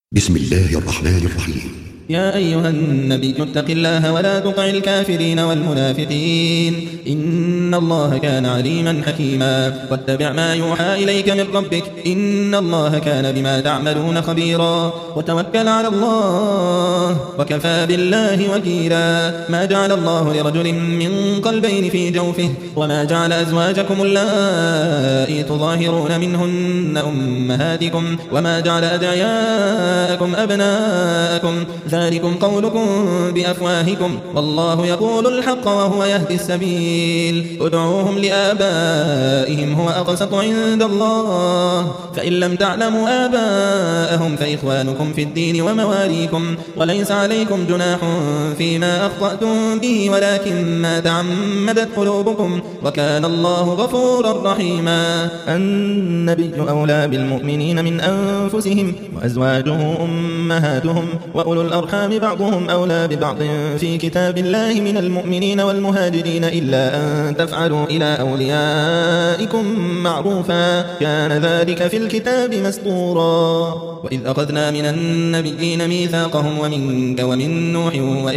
بسم الله الرحمن الرحيم. يا أيها النبي اتق الله ولا تطع الكافرين والمنافقين إن الله كان عليما حكيما واتبع ما يوحى إليك من ربك إن الله كان بما تعملون خبيرا وتوكل على الله وكفى بالله وكيلا ما جعل الله لرجل من قلبين في جوفه وما جعل أزواجكم اللائي تظاهرون منهن أمهاتكم وما جعل أدعياءكم أبناءكم ذلكم قولكم بأفواهكم والله يقول الحق وهو يهدي السبيل ادعوهم لآبائهم هو أقسط عند الله فإن لم تعلموا آباءهم فإخوانكم في الدين ومواليكم وليس عليكم جناح فيما أخطأتم به ولكن ما تعمدت قلوبكم وكان الله غفورا رحيما النبي أولى بالمؤمنين من أنفسهم وأزواجه أمهاتهم وأولو الأرحام بعضهم أولى ببعض في كتاب الله من المؤمنين والمهاجرين إلا أن تفعلوا إلى أوليائكم معروفا كان ذلك في الكتاب مسطورا وإذ أخذنا من النبيين ميثاقهم ومنك ومن نوح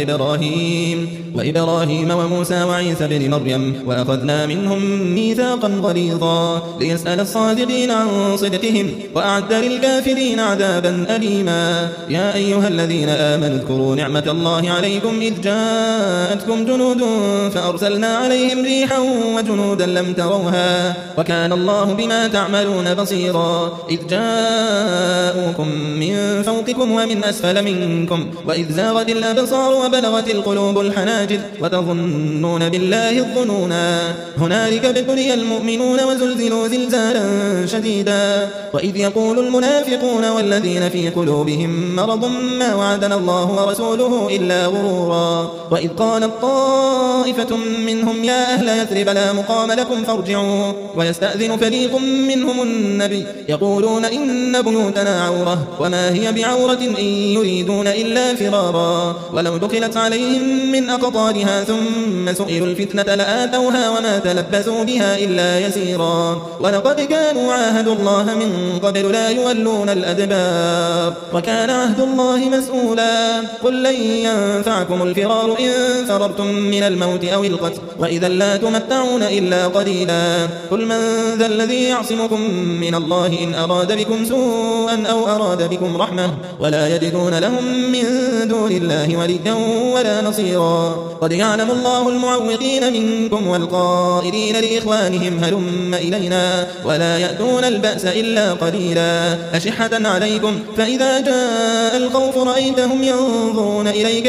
وإبراهيم وموسى وعيسى بن مريم وأخذنا منهم ميثاقا غليظا ليسأل الصادقين عن صدقهم وأعد للكافرين عذابا أليما يا أيها الذين آمنوا اذكروا نعمة الله عليكم إذ جاءتكم جنود فأرسلنا عليهم ريحا وجنودا لم تروها وكان الله بما تعملون بصيرا إذ جاءوكم من فوقكم ومن أسفل منكم وإذ زاغت الأبصار وبلغت القلوب الحناجر وتظنون بالله الظنونا هنالك ابتلي المؤمنون وزلزلوا زلزالا شديدا وإذ يقول المنافقون والذين في قلوبهم مرض ما وعدنا الله ورسوله إلا غرورا وإذ قالت طائفة منهم يا أهل يثرب لا مقام لكم فارجعوا ويستأذن فريق منهم النبي يقولون إن بيوتنا عورة وما هي بعورة إن يريدون إلا فرارا ولو دخلت عليهم من أقطارها ثم سئلوا الفتنة لآتوها وما تلبثوا بها إلا يسيرا ولقد كانوا عاهدوا الله من قبل لا يولون الأدبار وكان عهد الله مسؤولا قل لن ينفعكم الفرار إن فررتم من الموت أو القتل وإذا لا تمتعون إلا قليلا قل من ذا الذي يعصمكم من الله إن أراد بكم سوءا أو أراد بكم رحمة ولا يجدون لهم من دون الله وليا ولا نصيرا قد يعلم الله المعوقين منكم والقائلين لإخوانهم هلم إلينا ولا يأتون البأس إلا قليلا أشحة عليكم فإذا جاء الخوف رأيتهم ينظرون إليك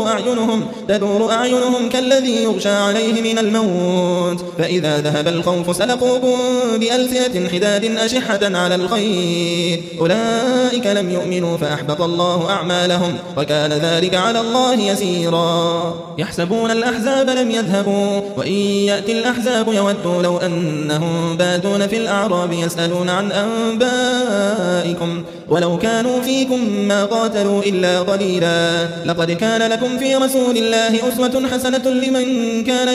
تدور أعينهم كالذي يغشى عليه من الموت فإذا ذهب الخوف سلقوكم بألسنة حداد أشحة على الخير أولئك لم يؤمنوا فأحبط الله أعمالهم وكان ذلك على الله يسيرا يحسبون الأحزاب لم يذهبوا وإن يأتي الأحزاب يودوا لو أنهم باتون في الأعراب يسألون عن أنبائكم ولو كانوا فيكم ما قاتلوا إلا قليلا لقد كان لكم في رسول الله أسوة حسنة لمن كان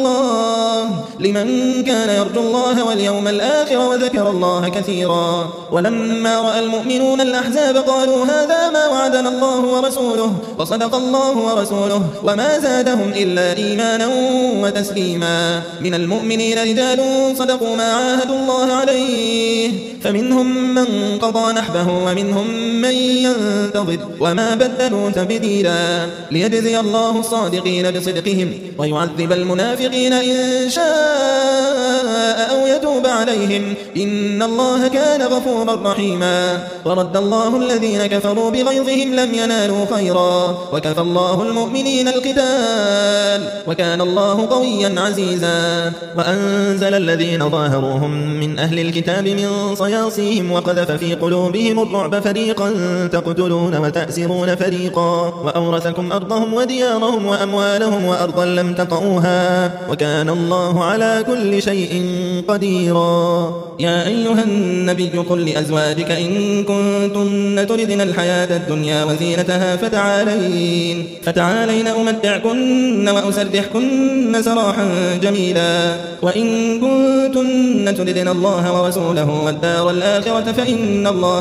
يرجو الله واليوم الآخر وذكر الله كثيرا ولما رأى المؤمنون الأحزاب قالوا هذا ما وعدنا الله ورسوله وصدق الله ورسوله وما زادهم إلا إيمانا وتسليما من المؤمنين رجال صدقوا ما عاهدوا الله عليه فمنهم من قضى نحبه ومنهم من ينتظر وما بدلوا تبديلا ليجزي الله الصادقين بصدقهم ويعذب المنافقين إن شاء أو يتوب عليهم إن الله كان غفورا رحيما ورد الله الذين كفروا بغيظهم لم ينالوا خيرا وكفى الله المؤمنين القتال وكان الله قويا عزيزا وأنزل الذين ظاهروهم من أهل الكتاب من صياصيهم وقذف في قلوبهم الرعب فريقا تقتلون وتأسرون فريقا وأورثكم أرضهم وديارهم وأموالهم وأرضا لم تطئوها وكان الله على كل شيء قديرا يا أيها النبي قل لأزواجك إن كنتن تردن الحياة الدنيا وزينتها فتعالين أمتعكن وأسرحكن سراحا جميلا وإن كنتن تردن الله ورسوله والدار الآخرة فإن الله أعد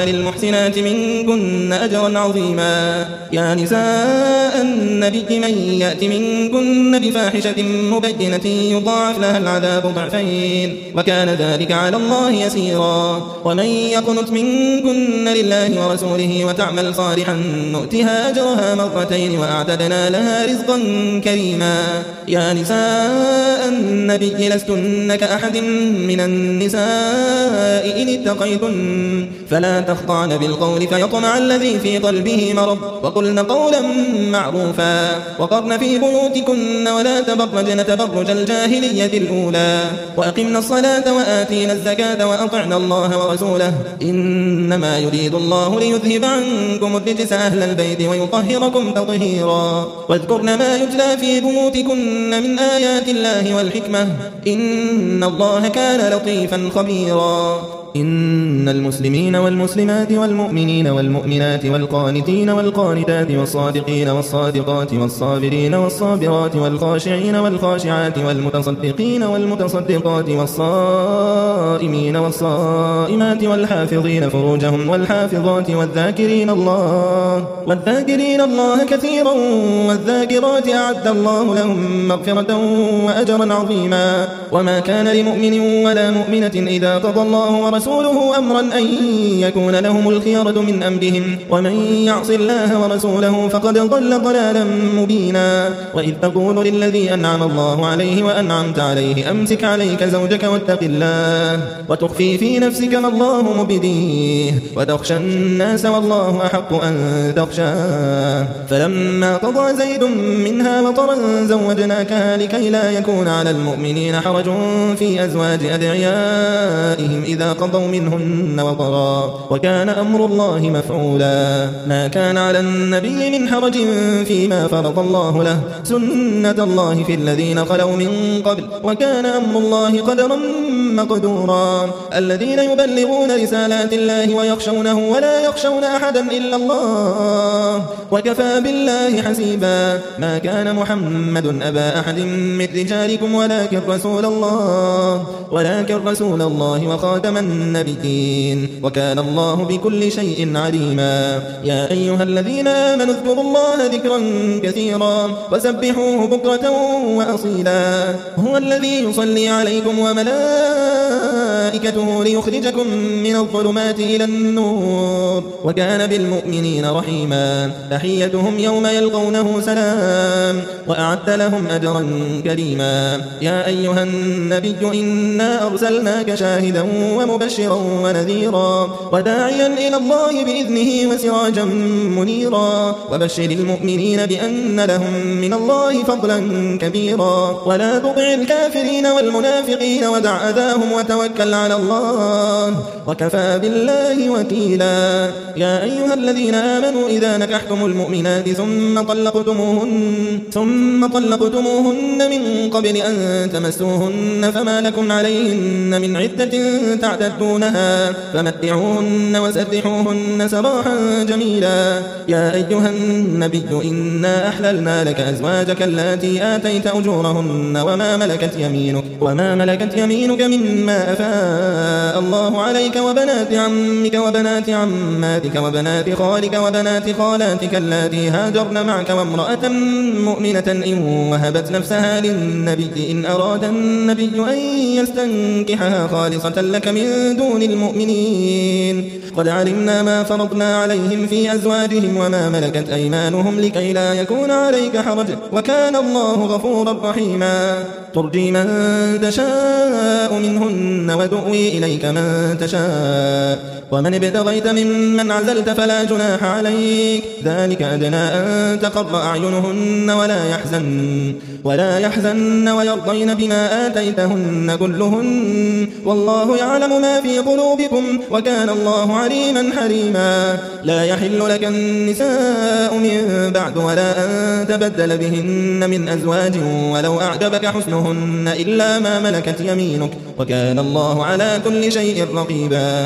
للمحسنات منكن أجرا عظيما. يا نساء النبي من يأت منكن بفاحشة مبينة يضاعف لها العذاب ضعفين وكان ذلك على الله يسيرا. ومن يقنت منكن لله ورسوله وتعمل صالحا نؤتها أجرها مرتين وأعتدنا لها رزقا كريما. يا نساء النبي لستن كأحد من النساء إن اتقيتن فلا تخضعن بالقول فيطمع الذي في قلبه مرض وقلن قولا معروفا وقرن في بيوتكن ولا تبرجن تبرج الجاهلية الأولى وأقمن الصلاة وآتينا الزكاة وأطعنا الله ورسوله إنما يريد الله ليذهب عنكم الرجس أهل البيت ويطهركم تطهيرا. واذكرن ما يتلى في بيوتكن من آيات الله والحكمة إن الله كان لطيفا خبيرا. إن المسلمين والمسلمات والمؤمنين والمؤمنات والقانتين والقانتات والصادقين والصادقات والصابرين والصابرات والخاشعين والخاشعات والمتصدقين والمتصدقات والصائمين والصائمات والحافظين فروجهم والحافظات والذاكرين الله كثيرا والذاكرات أعد الله لهم مغفرة وأجرا عظيما. وما كان لمؤمن ولا مؤمنة إذا قضى الله ورسوله أمرا أن يكون لهم الخيرة من أمرهم ومن يعص الله ورسوله فقد ضل ضلالا مبينا. وإذ تقول للذي أنعم الله عليه وأنعمت عليه أمسك عليك زوجك واتق الله وتخفي في نفسك ما الله مبديه وتخشى الناس والله أحق أن تخشاه. فلما قضى زيد منها وطرا زوجناكها لكي لا يكون على المؤمنين حرج في أزواج أدعيائهم إذا قضوا منهن وطرا وكان أمر الله مفعولا. ما كان على النبي من حرج فيما فرض الله له سنة الله في الذين خلوا من قبل وكان أمر الله قدرا مقدورا. الذين يبلغون رسالات الله ويخشونه ولا يخشون أحدا إلا الله وكفى بالله حسيبا. ما كان محمد أبا أحد من رجالكم ولكن رسول الله وخاتم النبيين وكان الله بكل شيء عليما. يا أيها الذين آمنوا اذكروا الله ذكرا كثيرا وسبحوه بكرة وأصيلا. هو الذي يصلي عليكم وملائكته ليخرجكم من الظلمات إلى النور وكان بالمؤمنين رحيما. تحيتهم يوم يلقونه سلام وأعد لهم أجرا كريما. يا أيها النبي إنا أرسلناك شاهدا ومبشرا ونذيرا وداعيا إلى الله بإذنه وسراجا منيرا. وبشر المؤمنين بأن لهم من الله فضلا كبيرا ولا تطع الكافرين والمنافقين ودع أذاهم وتوكل على الله وكفى بالله وكيلا. يا أيها الذين آمنوا إذا نكحتم المؤمنات ثم طلقتموهن من قبل أن تمسوهن فما لكم عليهن من عدة تعتدونها فمتعوهن وسرحوهن سراحا جميلا. يا أيها النبي إنا أحللنا لك أزواجك اللاتي آتيت أجورهن وما ملكت يمينك مما أفاء الله عليك وبنات عمك وبنات عماتك وبنات خالك وبنات خالاتك اللاتي هاجرن معك وامرأة مؤمنة إن وهبت نفسها للنبي إن أراد النبي أن يستنكحها خالصة لك من دون المؤمنين. قد علمنا ما فرضنا عليهم في أزواجهم وما ملكت أيمانهم لكي لا يكون عليك حرج وكان الله غفورا رحيما. ترجي من تشاء منهن وتؤوي إليك من تشاء ومن ابتغيت ممن عزلت فلا جناح عليك ذلك أدنى أن تقر أعينهن ولا يحزن ويرضين بما آتيتهن كلهن والله يعلم ما في قلوبكم وكان الله عليما حليما. لا يحل لك النساء من بعد ولا أن تبدل بهن من أزواج ولو أعجبك حسنهن إلا ما ملكت يمينك وكان الله على كل شيء رقيبا.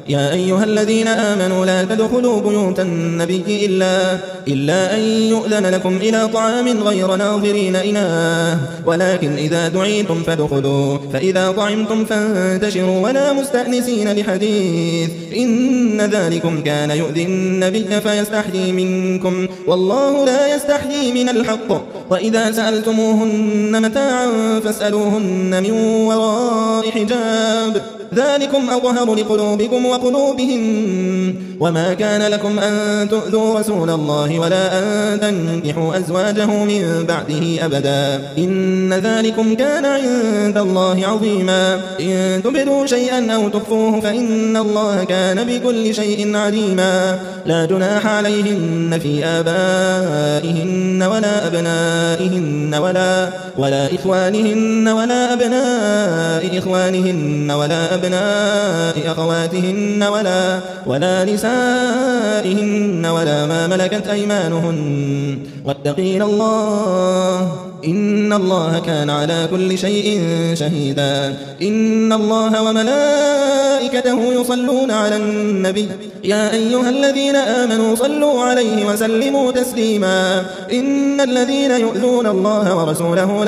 يا أيها الذين آمنوا لا تدخلوا بيوت النبي إلا أن يؤذن لكم إلى طعام غير ناظرين إناه ولكن إذا دعيتم فادخلوا فإذا طعمتم فانتشروا ولا مستأنسين لحديث إن ذلكم كان يؤذي النبي فيستحيي منكم والله لا يستحيي من الحق وإذا سألتموهن متاعا فاسألوهن من وراء حجاب ذلكم أطهر لقلوبكم وقلوبهم وما كان لكم أن تؤذوا رسول الله ولا أن تنكحوا أزواجه من بعده أبدا إن ذلكم كان عند الله عظيما إن تبدوا شيئا أو تخفوه فإن الله كان بكل شيء عليما لا جناح عليهن في آبائهن ولا أبنائهن ولا إخوانهن ولا أبناء إخوانهن ولا أبناء أخواتهن ولا نسائهن ولا ما ملكت أيمانهن واتقين الله إن الله كان على كل شيء شهيدا إن الله وملائكته يصلون على النبي يا أيها الذين آمنوا صلوا عليه وسلموا تسليما إن الذين يؤذون الله ورسوله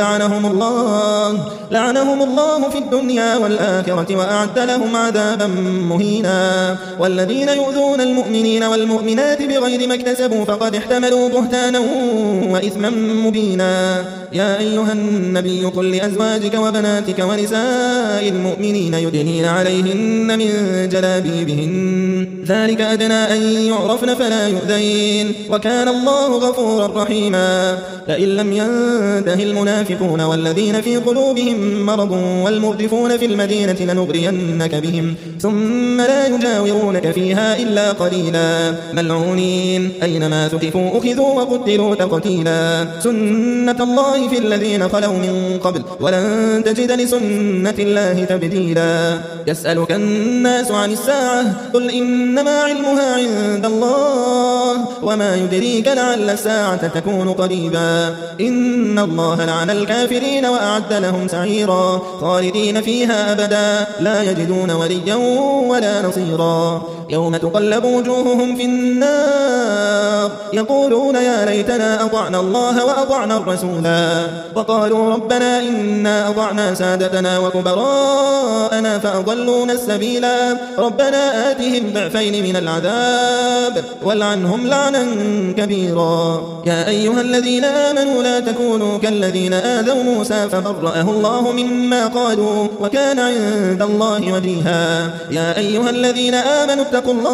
لعنهم الله في الدنيا والآخرة وأعد لهم عذابا مهينا والذين يؤذون المؤمنين والمؤمنات بغير ما اكتسبوا فقد احتملوا بهتانا وإثما مبينا يا أيها النبي قل لأزواجك وبناتك ونساء المؤمنين يدنين عليهن من جلابيبهن ذلك أدنى أن يعرفن فلا يؤذين وكان الله غفورا رحيما لئن لم ينته المنافقون والذين في قلوبهم مرض والمردفون في المدينة لنغرينك بهم ثم لا يجاورونك فيها إلا قليلا ملعونين أينما ثقفوا أخذوا وقتلوا تقتيلا سنة الله في الذين خلوا من قبل ولن تجد لسنة الله تبديلا يسألك الناس عن الساعة قل إنما علمها عند الله وما يدريك لعل الساعة تكون قريبا إن الله لعن الكافرين وأعد لهم سعيرا خالدين فيها أبدا لا يجدون وليا ولا نصيرا يوم تقلب وجوههم في النار يقولون يا ليتنا أطعنا الله وأطعنا الرسولا وقالوا ربنا إنا أطعنا سادتنا وكبراءنا فأضلونا السبيلا ربنا آتهم ضعفين من العذاب والعنهم لعنا كبيرا يا أيها الذين آمنوا لا تكونوا كالذين آذوا موسى فبرأه الله مما قالوا وكان عند الله وجيها يا أيها الذين آمنوا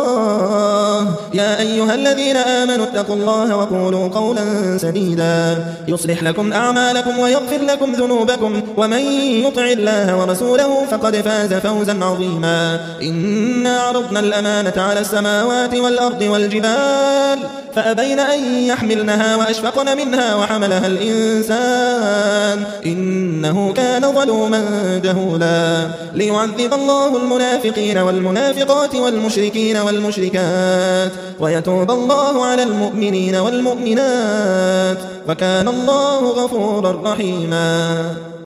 اتقوا الله وقولوا قولا سديدا يصلح لكم أعمالكم ويغفر لكم ذنوبكم ومن يطع الله ورسوله فقد فاز فوزا عظيما إنا عرضنا الأمانة على السماوات والأرض والجبال فأبين أن يحملنها وأشفقن منها وحملها الإنسان إنه كان ظلوما جهولا ليعذب الله المنافقين والمنافقات والمشركين والمشركات ويتوب الله على المؤمنين والمؤمنات وكان الله غفورا رحيما